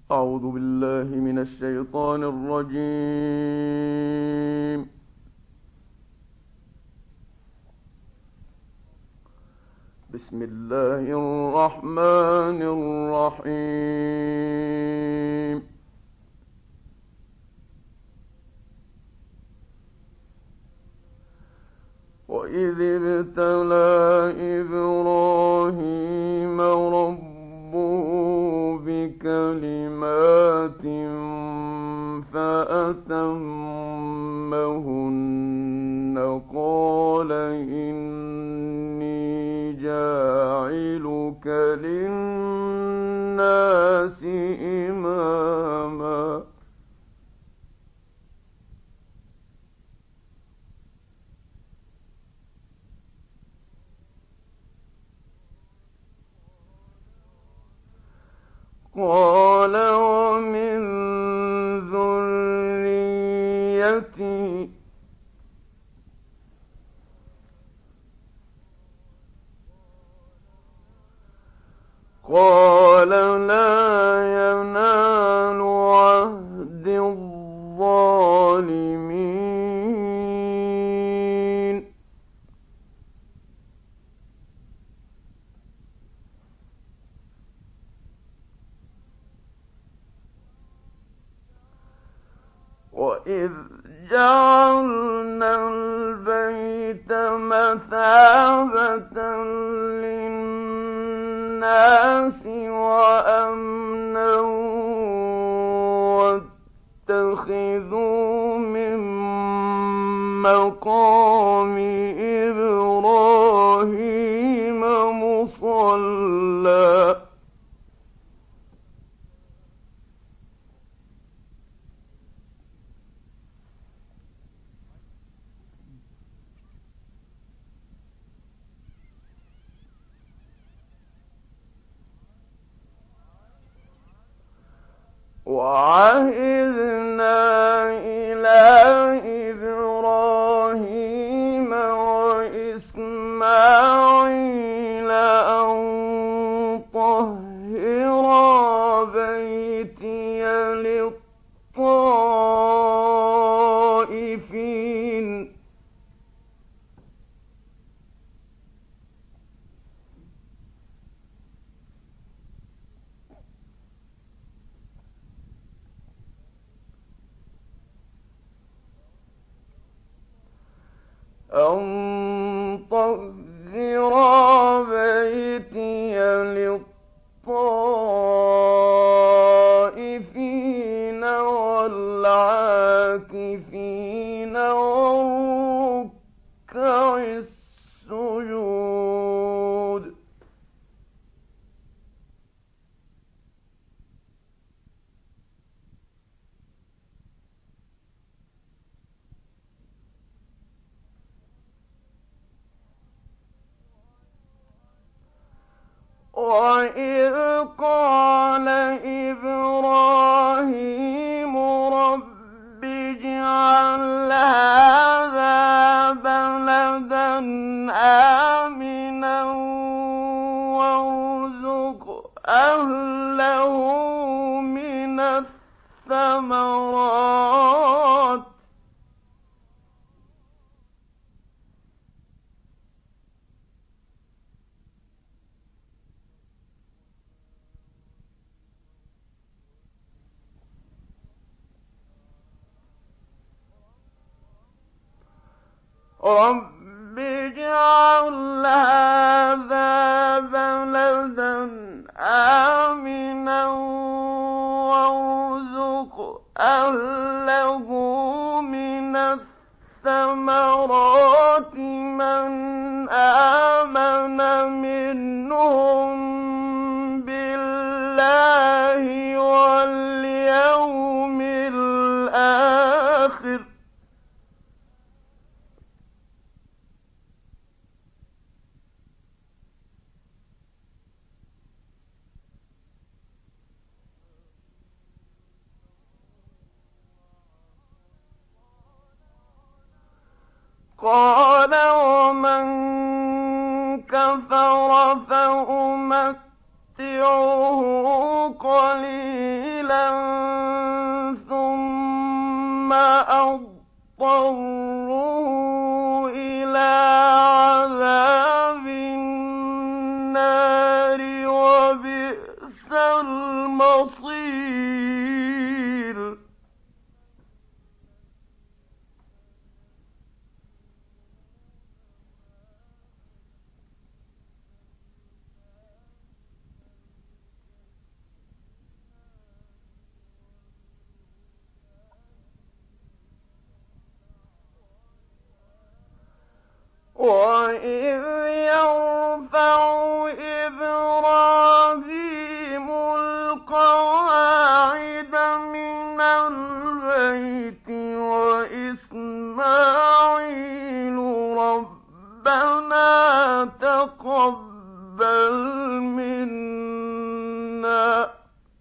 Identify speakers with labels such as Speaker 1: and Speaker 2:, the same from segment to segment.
Speaker 1: أعوذ بالله من الشيطان الرجيم. بسم الله الرحمن الرحيم. وإذ ابتلى إبراهيم ربه بكلمات فأتمهن قال إني جاعلك للناس إماما. قال ومن ذريتي. قال لا ينال عهد الظالمين. وإذ جعلنا البيت مثابة للناس وأمنا واتخذوا من مقام إبراهيم مصلى. وعهدنا إلى إبراهيم وإسماعيل أن طهرا بيتي للطائفين أن طهر بيتي للطائفين والعاكفين والركع السجود. وإذ قال إبراهيم رب اجعل هذا بلدا آمنا وارزق أهله من الثمرات رب اجعل هذا بلدا آمنا وارزق أهله من الثمرات من آمن منهم بالله واليوم الآخر. قال ومن كفر فأمتعه قليلا ثم أضطره إلى عذاب النار وبئس المصير وَإِذْ يَرْفَعُ إِبْرَاهِيمُ الْقَوَاعِدَ مِنَ الْبَيْتِ وَإِسْمَاعِيلُ رَبَّنَا تَقَبَّلْ مِنَّا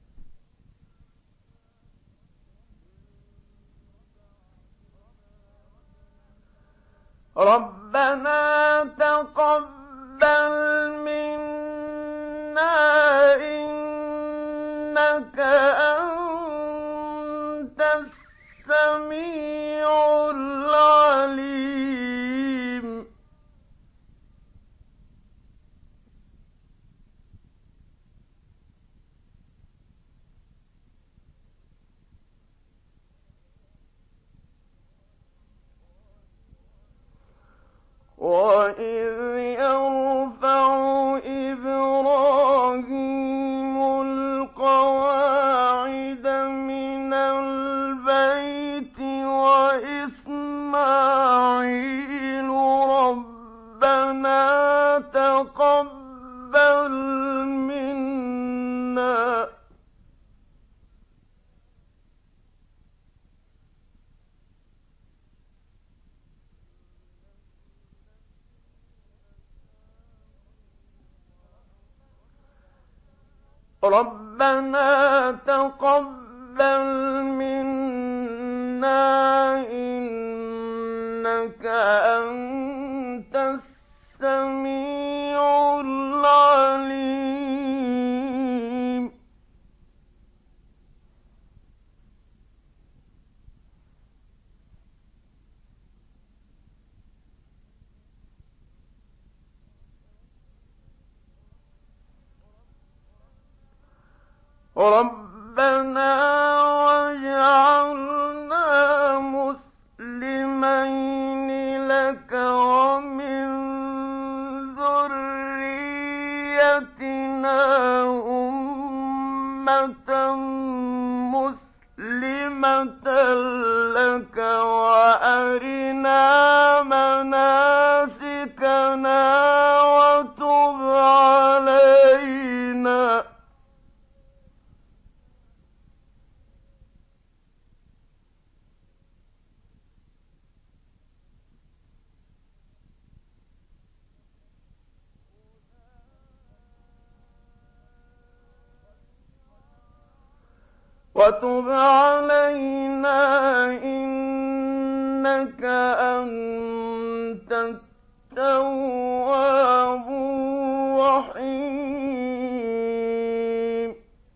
Speaker 1: إِنَّكَ أَنتَ السَّمِيعُ الْعَلِيمُ وَإِذْ يَرْفَعُ إِبْرَاهِيمُ الْقَوَاعِدَ مِنَ الْبَيْتِ وَإِسْمَاعِيلُ رَبَّنَا تَقَبَّلْ مِنَّا إِنَّكَ أَنتَ السَّمِيعُ الْعَلِيمُ رَبَّنَا وَاجْعَلْنَا مُسْلِمَيْنِ لَكَ وَمِن ذُرِّيَّتِنَا أُمَّةً مُّسْلِمَةً لَكَ وَأَرِنَا مَنَاسِكَنَا وَتُبْ عَلَيْنَا إِنَّكَ أَنتَ التَّوَّابُ الرَّحِيمُ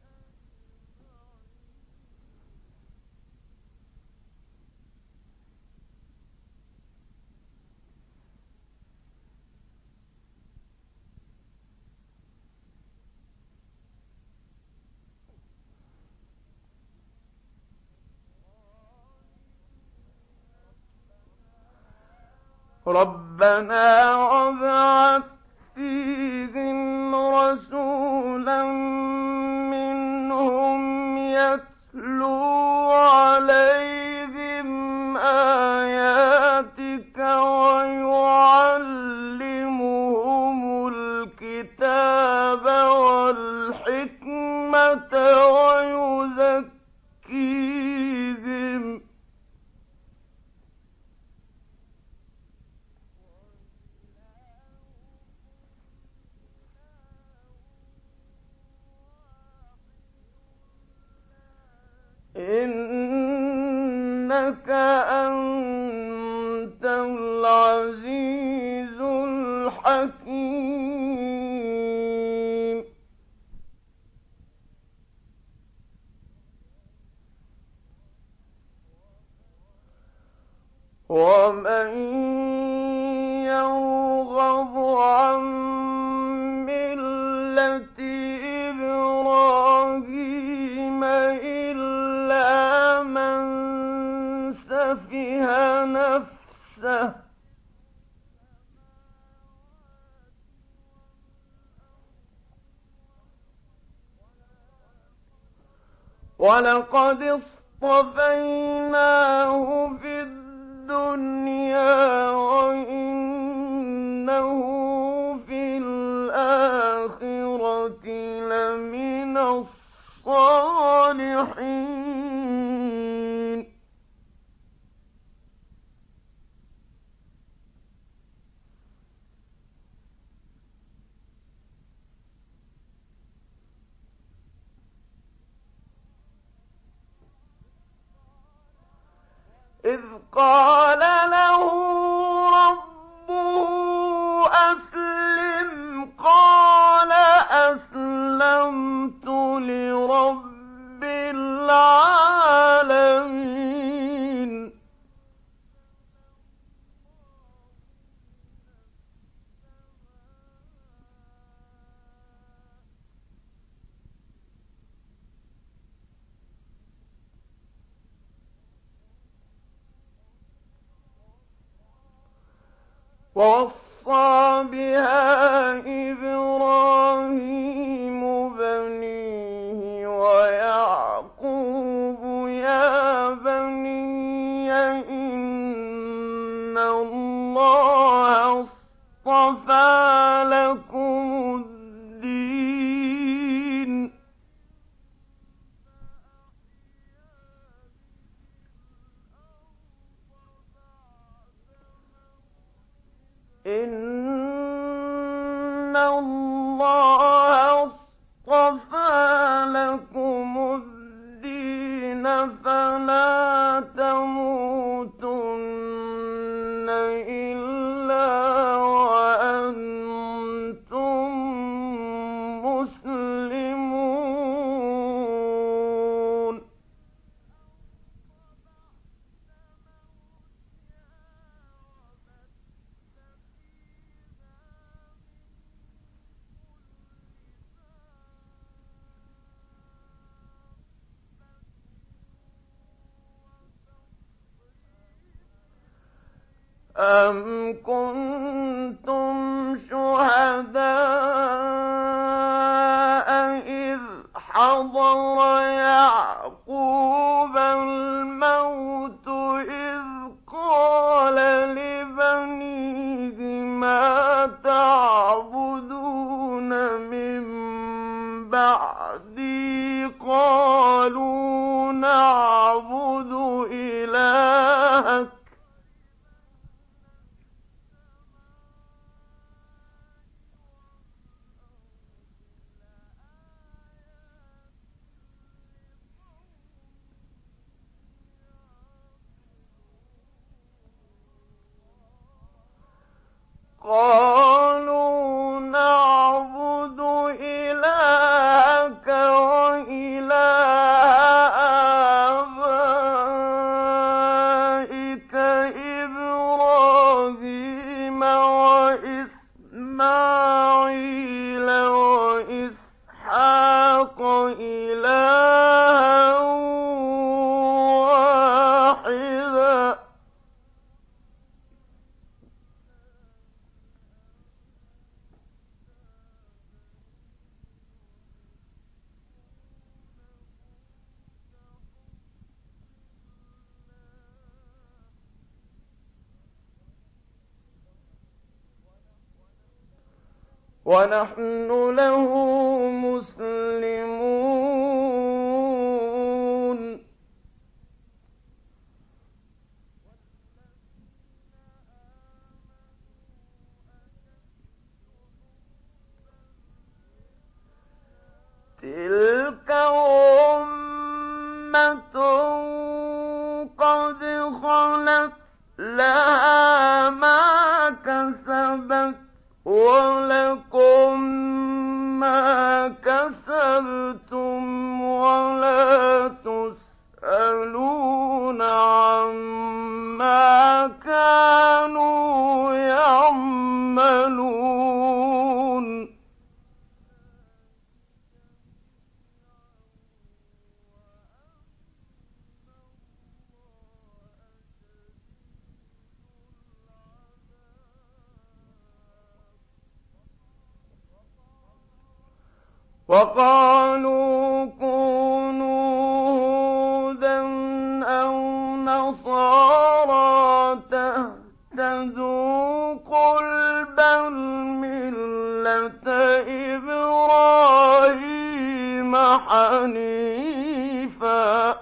Speaker 1: رَبَّنَا وَابْعَثْ فِيهِمْ رَسُولًا مِّنْهُمْ يَتْلُو عَلَيْهِمْ آيَاتِكَ وَيُعَلِّمُهُمُ الْكِتَابَ وَالْحِكْمَةَ وَيُزَكِّيهِمْ ومن يرغب عن ملة إبراهيم إلا من سفه نفسه ولقد اصطفيناه في الدنيا وإنه في الآخرة لمن الصالحين إذ قال له ربه أسلم قال أسلمت لرب العالمين ووصى بها إبراهيم بنيه ويعقوب يا بني إن الله اصطفى لكم الدين إن الله اصطفى لكم الدين فلا تموتن إلا وأنتم مسلمون أم كنتم شهداء إذ حضر يعقوب الموت إذ قال لبنيه ما تعبدون من بعدي قالوا نعبد إلهك قالوا نعبد إلهك وإله آبائك إبراهيم وإسماعيل وإسحاق إلها واحدا ونحن له مسلمون تلك أمة قد خلت لها ما كسبت ولكم ما كسبتم ولا تسألون عما كانوا وقالوا كونوا هودا أو نصارى تهتدوا قل بل ملة إبراهيم حنيفا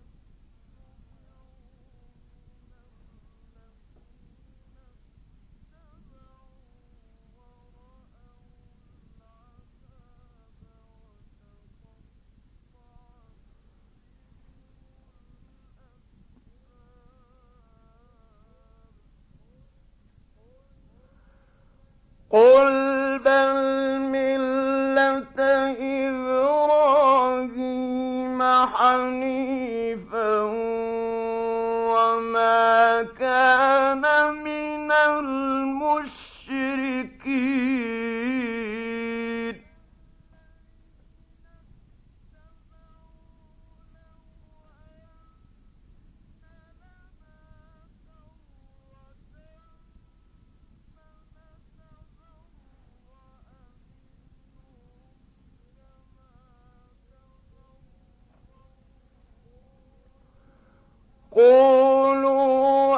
Speaker 1: قل بل ملة إبراهيم حنيفا وما كان من المشركين قولوا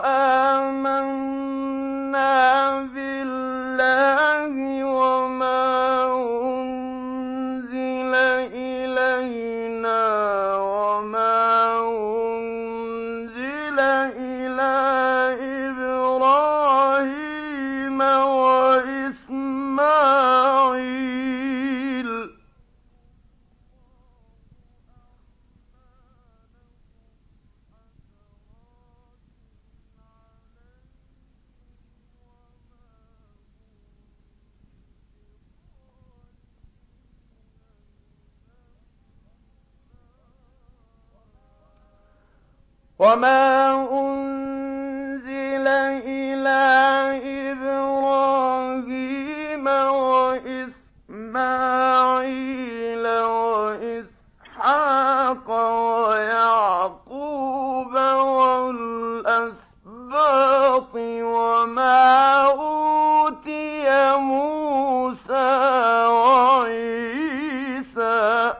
Speaker 1: آمنا بالله وما أنزل إلينا وما أنزل إلى إبراهيم وإسماعيل وما أنزل إلى إبراهيم وإسماعيل وإسحاق ويعقوب والأسباط وما أوتي موسى وعيسى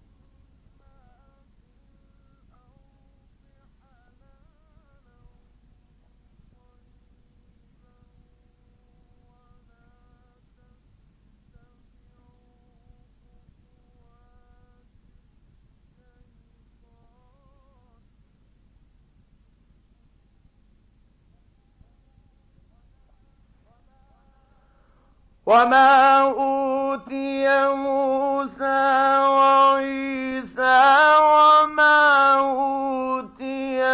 Speaker 1: وما أوتي موسى وعيسى وما أوتي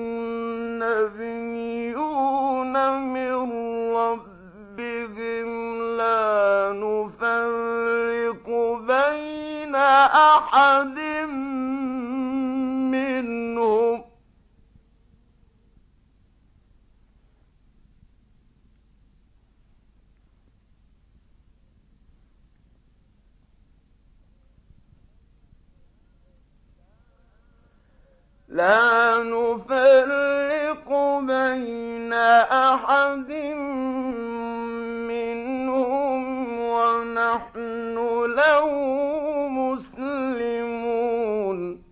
Speaker 1: النبيون من ربهم لا نفرق بين أحد منهم ونحن له مسلمون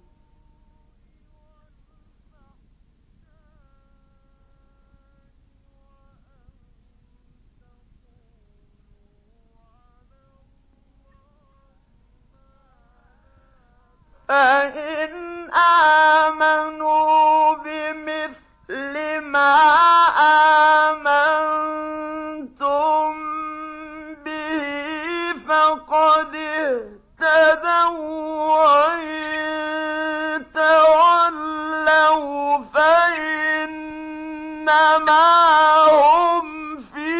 Speaker 1: فإن آمنوا بمثل ما آمنتم به فقد اهتدوا وإن تولوا فإنما هم في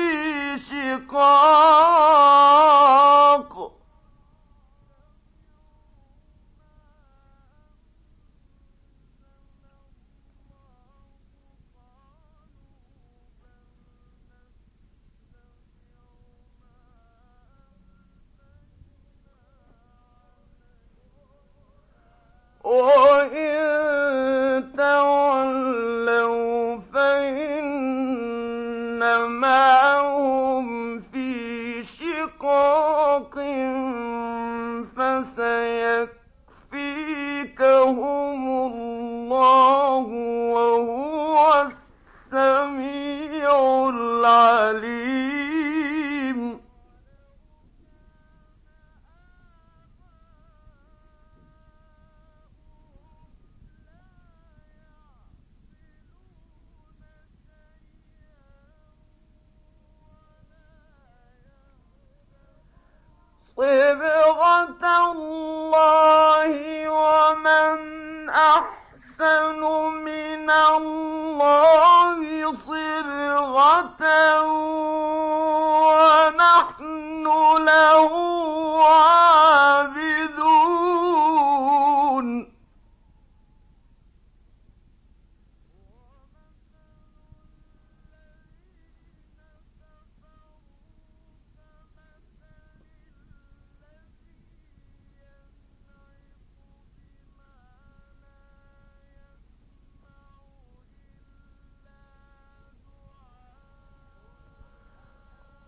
Speaker 1: شقاق وإن تولوا فإن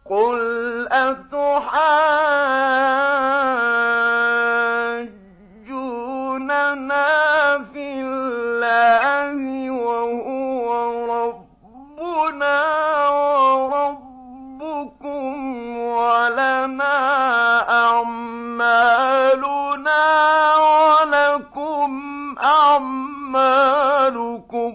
Speaker 1: قُلْ أَتُحَاجُّونَنَا فِي اللَّهِ وَهُوَ رَبُّنَا وَرَبُّكُمْ وَلَنَا أَعْمَالُنَا وَلَكُمْ أَعْمَالُكُمْ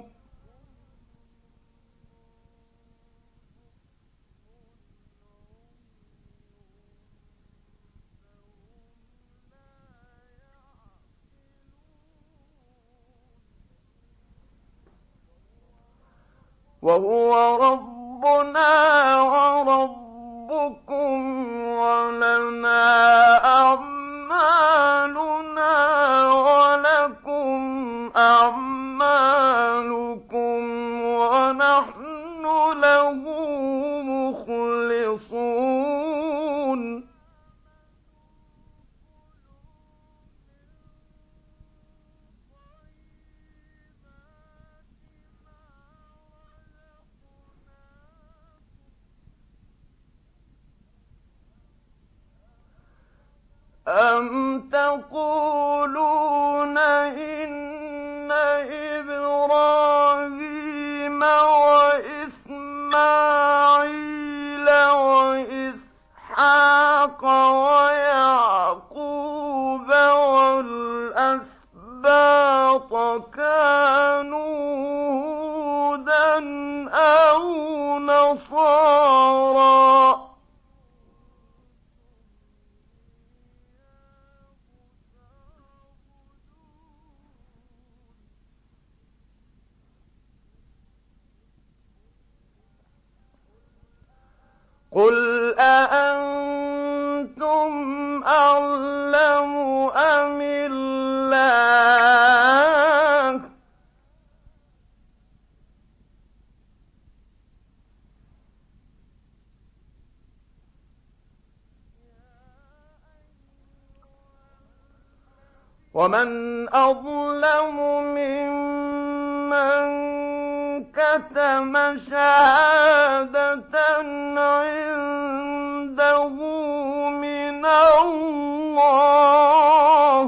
Speaker 1: وَهُوَ رَبُّنَا وَرَبُّكُمْ وَلَنَا أَعْمَالُنَا وَلَكُمْ أَعْمَالُكُمْ وَنَحْنُ لَهُ مُخْلِصُونَ أَمْ تَقُولُونَ إِنَّ إِبْرَاهِيمَ وَإِسْمَاعِيلَ وَإِسْحَاقَ وَيَعْقُوبَ وَالْأَسْبَاطَ كَانُوا هُودًا أَوْ نَصَارَىٰ ۗ قُلْ أَأَنتُمْ أَعْلَمُ أَمِ اللَّهُ ۗ وَمَنْ أَظْلَمُ مِمَّن كَتَمَ شَهَادَةً عِندَهُ مِنَ اللَّهِ ۗ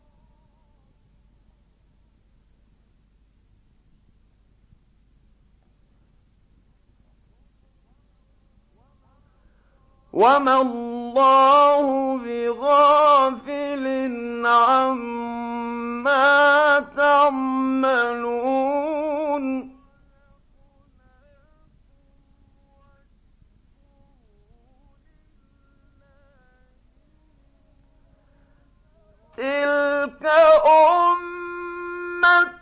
Speaker 1: وَمَا اللَّهُ بِغَافِلٍ عَمَّا تَعْمَلُونَ تِلْكَ أُمَّةٌ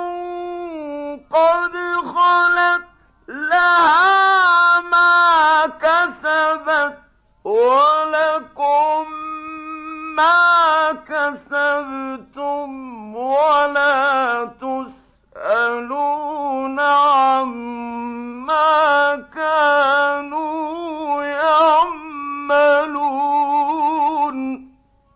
Speaker 1: قَدْ خَلَتْ لَهَا مَا كَسَبَتْ وَلَكُم مَّا كَسَبْتُمْ وَلَا تُسْأَلُونَ عَمَّا كَانُوا يَعْمَلُونَ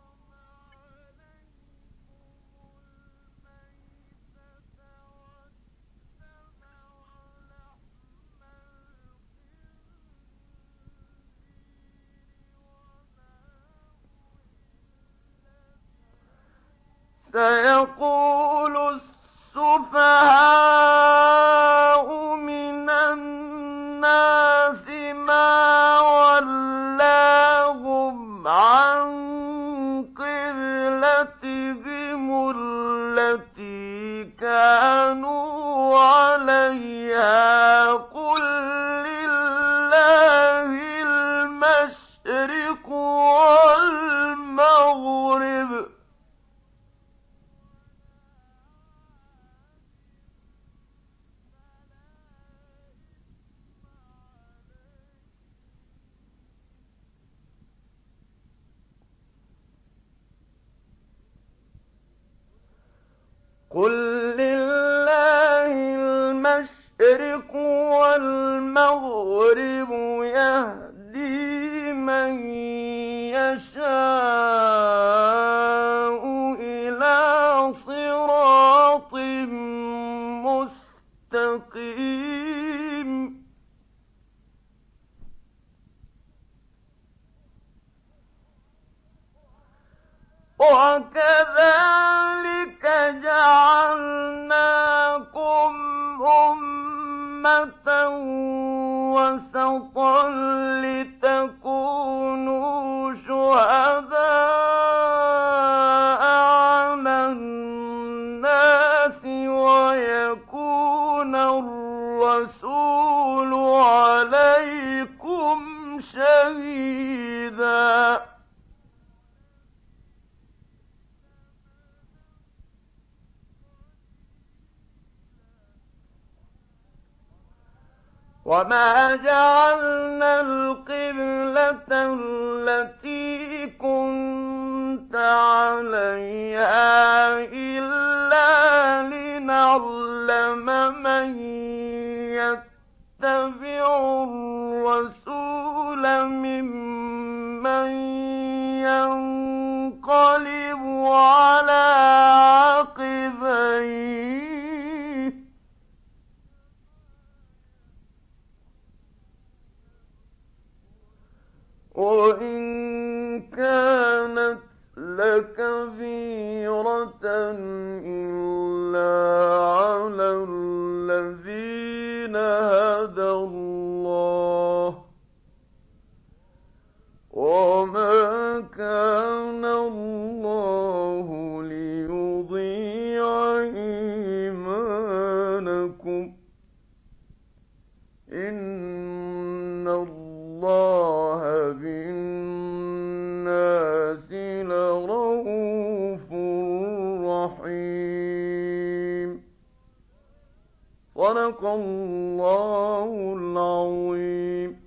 Speaker 1: سَيَقُولُ السُّفَهَاءُ مِنَ النَّاسِ مَا وَلَّاهُمْ عَن قِبْلَتِهِمُ الَّتِي كَانُوا عَلَيْهَا ۚ قُل لِّلَّهِ الْمَشْرِقُ وَالْمَغْرِبُ ۚ قُل لِّلَّهِ الْمَشْرِقُ وَالْمَغْرِبُ ۚ يَهْدِي مَن يَشَاءُ إِلَىٰ صِرَاطٍ مُّسْتَقِيمٍ. ۚ ، ، ، ، ، ، ، ، ، ، ، ، ، ، ، ، ، ، ، ، ، ، ، ، ، ، ، ، وكذلك جعلناكم أمة وسطا لتكونوا شهداء على الناس ويكون الرسول عليكم شهيدا. وما جعلنا القبلة التي كنت عليها إلا لنعلم من يتبع الرسول ممن ينقلب على عقبيه، وإن كانت لكبيرة إلا على الذين هدى الله، وما كان الله ليضيع إيمانكم، إن الله بالناس لرءوف رحيم. صدق الله العظيم.